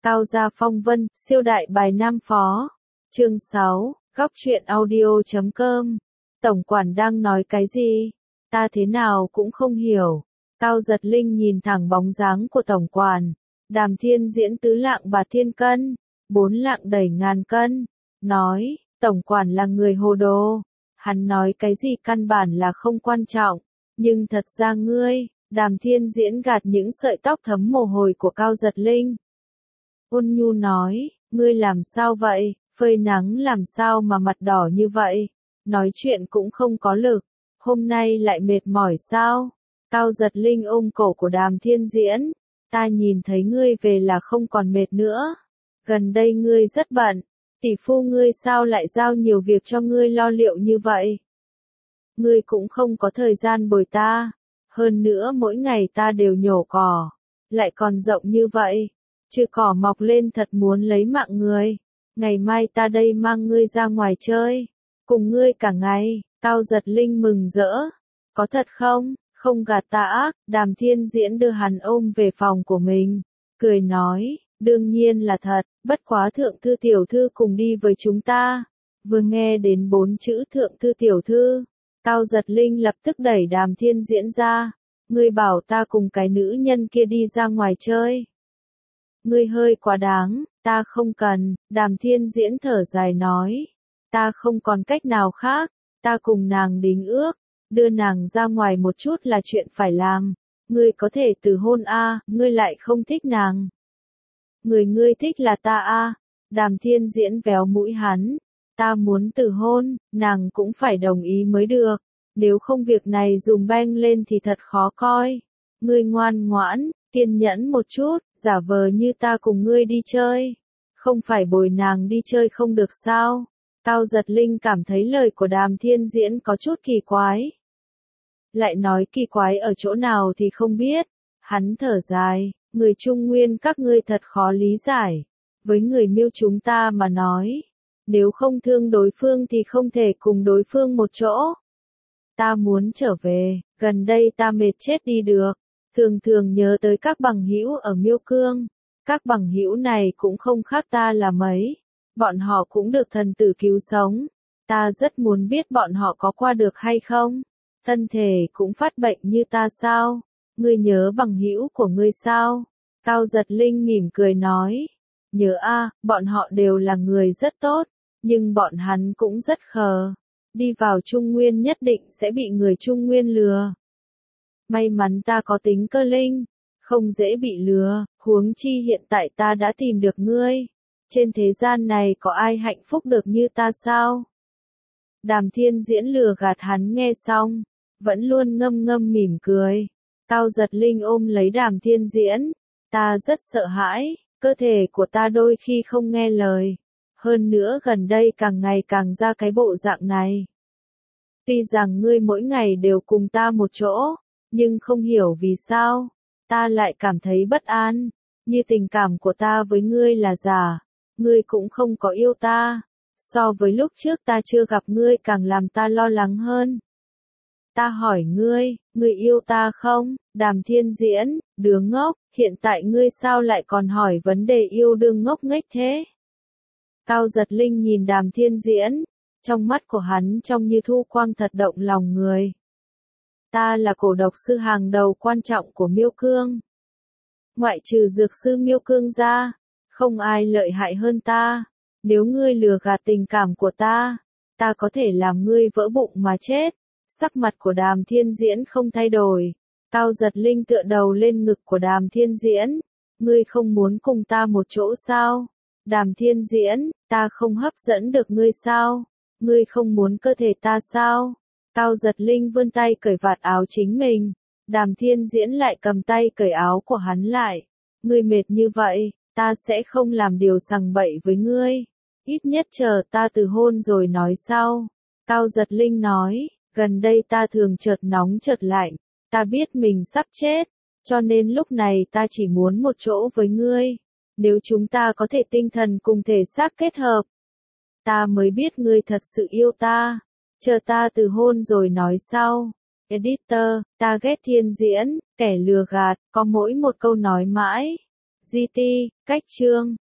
Cao gia phong vân, siêu đại bài Nam Phó. Chương 6, góc truyện audio.com. Tổng quản đang nói cái gì? Ta thế nào cũng không hiểu. Cao Giật Linh nhìn thẳng bóng dáng của tổng quản. Đàm Thiên Diễn tứ lạng bạt thiên cân, 4 lạng đẩy ngàn cân. Nói, tổng quản là người hồ đồ. Hắn nói cái gì căn bản là không quan trọng. Nhưng thật ra ngươi, Đàm Thiên Diễn gạt những sợi tóc thấm mồ hôi của Cao Giật Linh. Ôn nhu nói, ngươi làm sao vậy, phơi nắng làm sao mà mặt đỏ như vậy, nói chuyện cũng không có lực, hôm nay lại mệt mỏi sao? Cao Giật Linh ôm cổ của Đàm Thiên Diễn, ta nhìn thấy ngươi về là không còn mệt nữa, gần đây ngươi rất bận, tỷ phu ngươi sao lại giao nhiều việc cho ngươi lo liệu như vậy? Ngươi cũng không có thời gian bồi ta, hơn nữa mỗi ngày ta đều nhổ cỏ, lại còn rộng như vậy. Chứ cỏ mọc lên thật muốn lấy mạng người. Ngày mai ta đây mang ngươi ra ngoài chơi. Cùng ngươi cả ngày. Cao Giật Linh mừng rỡ. Có thật không? Không gạt ta ác. Đàm Thiên Diễn đưa hắn ôm về phòng của mình. Cười nói. Đương nhiên là thật. Bất quá thượng thư tiểu thư cùng đi với chúng ta. Vừa nghe đến 4 chữ thượng thư tiểu thư. Cao Giật Linh lập tức đẩy Đàm Thiên Diễn ra. Ngươi bảo ta cùng cái nữ nhân kia đi ra ngoài chơi. Ngươi hơi quá đáng, ta không cần, Đàm Thiên Diễn thở dài nói. Ta không còn cách nào khác, ta cùng nàng đính ước, đưa nàng ra ngoài một chút là chuyện phải làm. Ngươi có thể từ hôn a, ngươi lại không thích nàng. Người ngươi thích là ta a, Đàm Thiên Diễn véo mũi hắn. Ta muốn từ hôn, nàng cũng phải đồng ý mới được, nếu không việc này dùm beng lên thì thật khó coi. Ngươi ngoan ngoãn, kiên nhẫn một chút. Giả vờ như ta cùng ngươi đi chơi, không phải bồi nàng đi chơi không được sao? Cao Giật Linh cảm thấy lời của Đàm Thiên Diễn có chút kỳ quái. Lại nói kỳ quái ở chỗ nào thì không biết. Hắn thở dài, người Trung Nguyên các ngươi thật khó lý giải. Với người Miêu chúng ta mà nói, nếu không thương đối phương thì không thể cùng đối phương một chỗ. Ta muốn trở về, gần đây ta mệt chết đi được. Thường thường nhớ tới các bằng hữu ở Miêu Cương, các bằng hữu này cũng không khác ta là mấy, bọn họ cũng được thần tử cứu sống, ta rất muốn biết bọn họ có qua được hay không, thân thể cũng phát bệnh như ta sao, ngươi nhớ bằng hữu của ngươi sao? Cao Giật Linh mỉm cười nói, nhớ a, bọn họ đều là người rất tốt, nhưng bọn hắn cũng rất khờ, đi vào Trung Nguyên nhất định sẽ bị người Trung Nguyên lừa. May mắn ta có tính cơ linh, không dễ bị lừa, huống chi hiện tại ta đã tìm được ngươi. Trên thế gian này có ai hạnh phúc được như ta sao? Đàm Thiên Diễn lừa gạt hắn nghe xong, vẫn luôn ngâm ngâm mỉm cười. Cao Giật Linh ôm lấy Đàm Thiên Diễn, ta rất sợ hãi, cơ thể của ta đôi khi không nghe lời. Hơn nữa gần đây càng ngày càng ra cái bộ dạng này. Tuy rằng ngươi mỗi ngày đều cùng ta một chỗ, nhưng không hiểu vì sao, ta lại cảm thấy bất an, như tình cảm của ta với ngươi là giả, ngươi cũng không có yêu ta, so với lúc trước ta chưa gặp ngươi càng làm ta lo lắng hơn. Ta hỏi ngươi, ngươi yêu ta không? Đàm Thiên Diễn, đứa ngốc, hiện tại ngươi sao lại còn hỏi vấn đề yêu đương ngốc nghếch thế? Cao Giật Linh nhìn Đàm Thiên Diễn, trong mắt của hắn trông như thu quang thật động lòng người. Ta là cổ độc sư hàng đầu quan trọng của Miêu Cương. Ngoại trừ dược sư Miêu Cương ra, không ai lợi hại hơn ta. Nếu ngươi lừa gạt tình cảm của ta, ta có thể làm ngươi vỡ bụng mà chết. Sắc mặt của Đàm Thiên Diễn không thay đổi. Cao Giật Linh tựa đầu lên ngực của Đàm Thiên Diễn. Ngươi không muốn cùng ta một chỗ sao? Đàm Thiên Diễn, ta không hấp dẫn được ngươi sao? Ngươi không muốn cơ thể ta sao? Cao Giật Linh vươn tay cởi vạt áo chính mình. Đàm Thiên Diễn lại cầm tay cởi áo của hắn lại. Ngươi mệt như vậy, ta sẽ không làm điều sằng bậy với ngươi. Ít nhất chờ ta từ hôn rồi nói sau. Cao Giật Linh nói, gần đây ta thường chợt nóng chợt lạnh. Ta biết mình sắp chết, cho nên lúc này ta chỉ muốn một chỗ với ngươi. Nếu chúng ta có thể tinh thần cùng thể xác kết hợp, ta mới biết ngươi thật sự yêu ta. Chờ ta từ hôn rồi nói sau. Editor, ta ghét Thiên Diễn, kẻ lừa gạt, có mỗi một câu nói mãi. GT, cách chương.